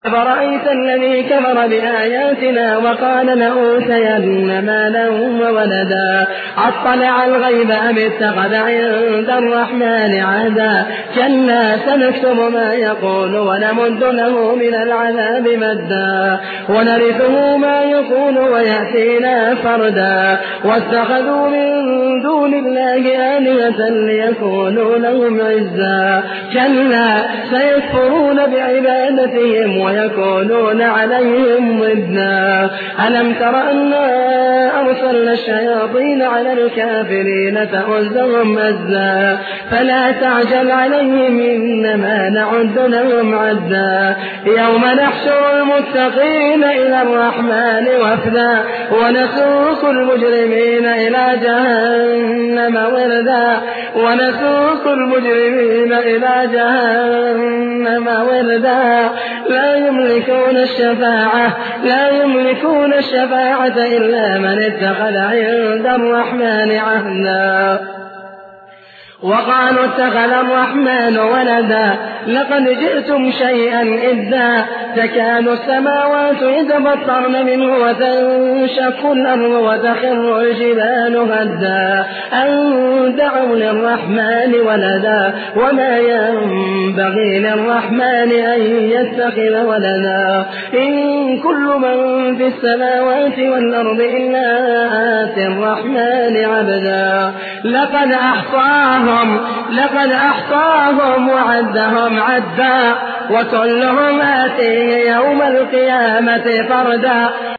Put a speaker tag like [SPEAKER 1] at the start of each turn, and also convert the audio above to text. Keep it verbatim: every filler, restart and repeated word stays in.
[SPEAKER 1] أفرأيت الذي كفر بآياتنا وقال لأوتين مالا وولدا أطلع الغيب أم اتخذ عند الرحمن عهدا كلا سنكتب ما يقول ونمد له من العذاب مدا ونرثه ما يقول ويأتينا فردا واتخذوا من دون الله آلهة ليكونوا لهم عزا كلا سيكفرون بعبادتهم ويكونون عليهم ضدا ألم تر أنا أرسلنا الشياطين على الكافرين تؤزهم أزا فلا تعجل عليهم إنما نعد لهم عدا يوم نحشر المتقين إلى الرحمن وفدا ونسوق المجرمين إلى جهنم وردا ونسوق المجرمين إلى جهنم وردا لا يملكون الشفاعة لا يملكون الشفاعة إلا من اتخذ عند الرحمن عهدا وقالوا اتخذ الرحمن ولدا لقد جئتم شيئا إدا تكاد السماوات يتفطرن منه وتنشق الأرض وتخر الجبال هدا أن دعوا للرحمن ولدا وما ينبغي للرحمن أن يتخذ ولدا إن كل من في السماوات والأرض إلا آتي الرحمن عبدا لقد أحصاهم لقد أحصاهم وعدهم عدا وكلهم آتيه يوم القيامة فردا.